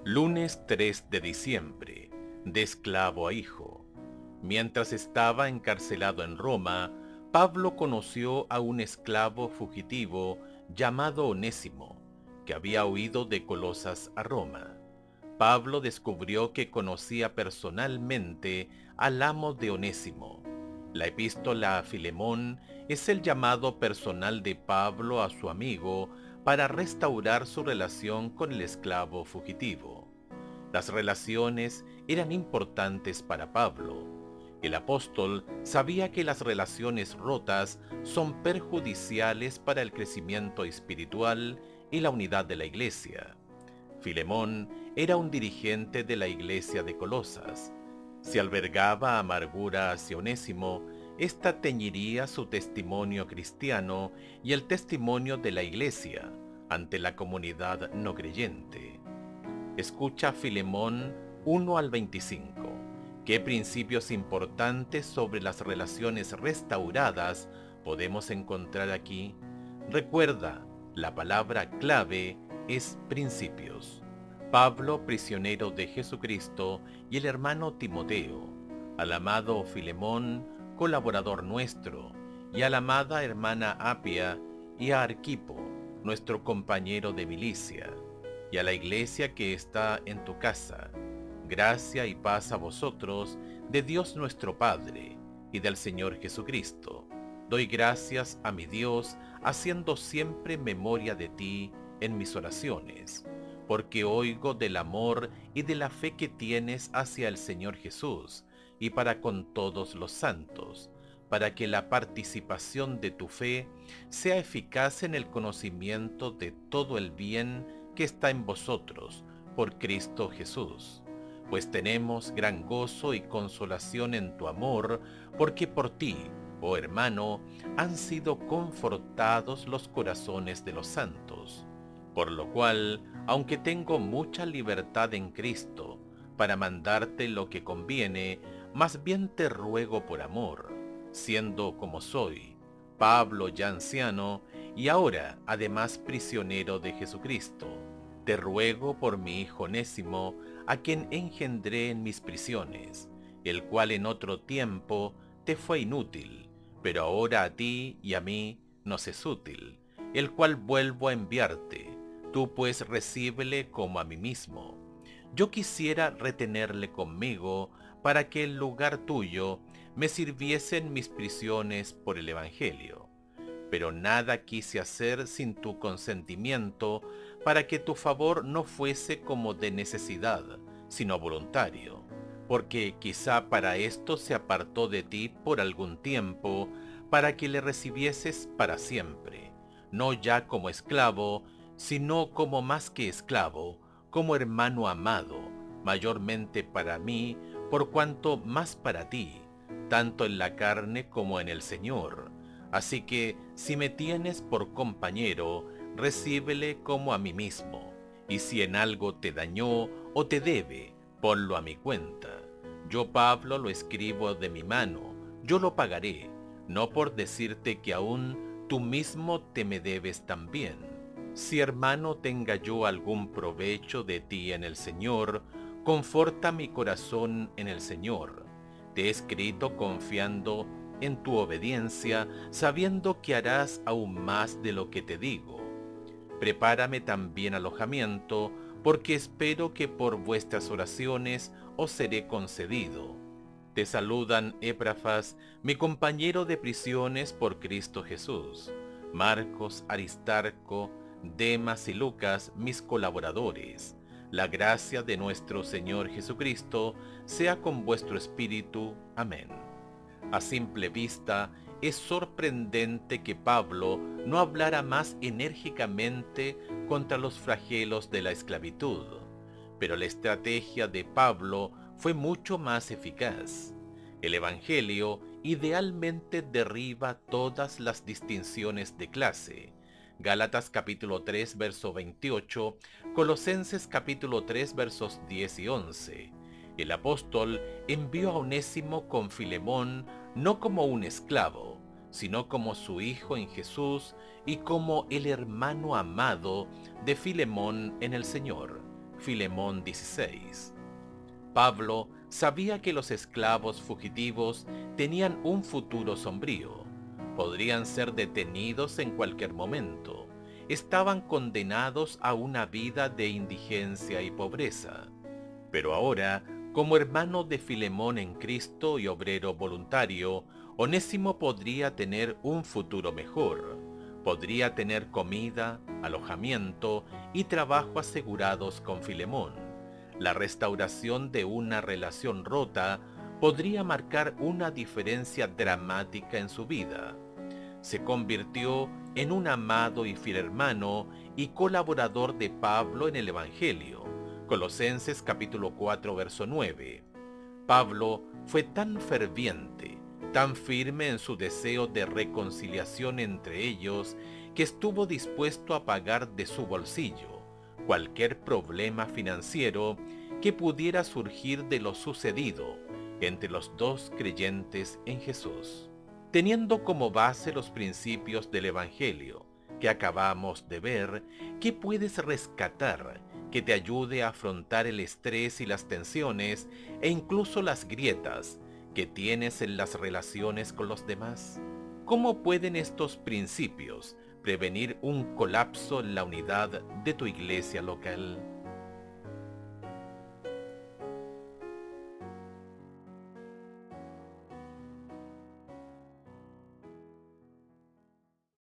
Lunes 3 de diciembre, de esclavo a hijo. Mientras estaba encarcelado en Roma, Pablo conoció a un esclavo fugitivo llamado Onésimo, que había huido de Colosas a Roma. Pablo descubrió que conocía personalmente al amo de Onésimo. La epístola a Filemón es el llamado personal de Pablo a su amigo para restaurar su relación con el esclavo fugitivo. Las relaciones eran importantes para Pablo. El apóstol sabía que las relaciones rotas son perjudiciales para el crecimiento espiritual y la unidad de la iglesia. Filemón era un dirigente de la iglesia de Colosas. Si albergaba amargura hacia Onésimo, ésta teñiría su testimonio cristiano y el testimonio de la iglesia ante la comunidad no creyente. Escucha Filemón 1 al 25. ¿Qué principios importantes sobre las relaciones restauradas podemos encontrar aquí? Recuerda, la palabra clave es principios. Pablo, prisionero de Jesucristo, y el hermano Timoteo, al amado Filemón, colaborador nuestro, y a la amada hermana Apia, y a Arquipo, nuestro compañero de milicia, y a la iglesia que está en tu casa. Gracia y paz a vosotros, de Dios nuestro Padre, y del Señor Jesucristo. Doy gracias a mi Dios, haciendo siempre memoria de ti en mis oraciones, porque oigo del amor y de la fe que tienes hacia el Señor Jesús, y para con todos los santos, para que la participación de tu fe sea eficaz en el conocimiento de todo el bien que está en vosotros, por Cristo Jesús. Pues tenemos gran gozo y consolación en tu amor, porque por ti, oh hermano, han sido confortados los corazones de los santos. Por lo cual, aunque tengo mucha libertad en Cristo, para mandarte lo que conviene, más bien te ruego por amor, siendo como soy, Pablo ya anciano, y ahora además prisionero de Jesucristo. Te ruego por mi hijo Onésimo, a quien engendré en mis prisiones, el cual en otro tiempo te fue inútil, pero ahora a ti y a mí nos es útil, el cual vuelvo a enviarte. Tú pues recíbele como a mí mismo. Yo quisiera retenerle conmigo, para que en lugar tuyo me sirviese en mis prisiones por el Evangelio. Pero nada quise hacer sin tu consentimiento, para que tu favor no fuese como de necesidad, sino voluntario, porque quizá para esto se apartó de ti por algún tiempo, para que le recibieses para siempre, no ya como esclavo, sino como más que esclavo, como hermano amado, mayormente para mí, por cuanto más para ti, tanto en la carne como en el Señor. Así que, si me tienes por compañero, recíbele como a mí mismo, y si en algo te dañó o te debe, ponlo a mi cuenta. Yo, Pablo, lo escribo de mi mano, yo lo pagaré, no por decirte que aún tú mismo te me debes también. Si hermano tenga yo algún provecho de ti en el Señor, conforta mi corazón en el Señor. Te he escrito confiando en tu obediencia, sabiendo que harás aún más de lo que te digo. Prepárame también alojamiento, porque espero que por vuestras oraciones os seré concedido. Te saludan Epafras, mi compañero de prisiones por Cristo Jesús, Marcos, Aristarco, Demas y Lucas, mis colaboradores. La gracia de nuestro Señor Jesucristo sea con vuestro espíritu. Amén. A simple vista, es sorprendente que Pablo no hablara más enérgicamente contra los flagelos de la esclavitud, pero la estrategia de Pablo fue mucho más eficaz. El Evangelio idealmente derriba todas las distinciones de clase. Gálatas capítulo 3, verso 28, Colosenses capítulo 3, versos 10 y 11. El apóstol envió a Onésimo con Filemón no como un esclavo, sino como su hijo en Jesús y como el hermano amado de Filemón en el Señor. Filemón 16. Pablo sabía que los esclavos fugitivos tenían un futuro sombrío. Podrían ser detenidos en cualquier momento. Estaban condenados a una vida de indigencia y pobreza. Pero ahora, como hermano de Filemón en Cristo y obrero voluntario, Onésimo podría tener un futuro mejor. Podría tener comida, alojamiento y trabajo asegurados con Filemón. La restauración de una relación rota podría marcar una diferencia dramática en su vida. Se convirtió en un amado y fiel hermano y colaborador de Pablo en el Evangelio. Colosenses capítulo 4, verso 9. Pablo fue tan ferviente, tan firme en su deseo de reconciliación entre ellos, que estuvo dispuesto a pagar de su bolsillo cualquier problema financiero que pudiera surgir de lo sucedido entre los dos creyentes en Jesús. Teniendo como base los principios del Evangelio que acabamos de ver, ¿qué puedes rescatar que te ayude a afrontar el estrés y las tensiones e incluso las grietas que tienes en las relaciones con los demás? ¿Cómo pueden estos principios prevenir un colapso en la unidad de tu iglesia local?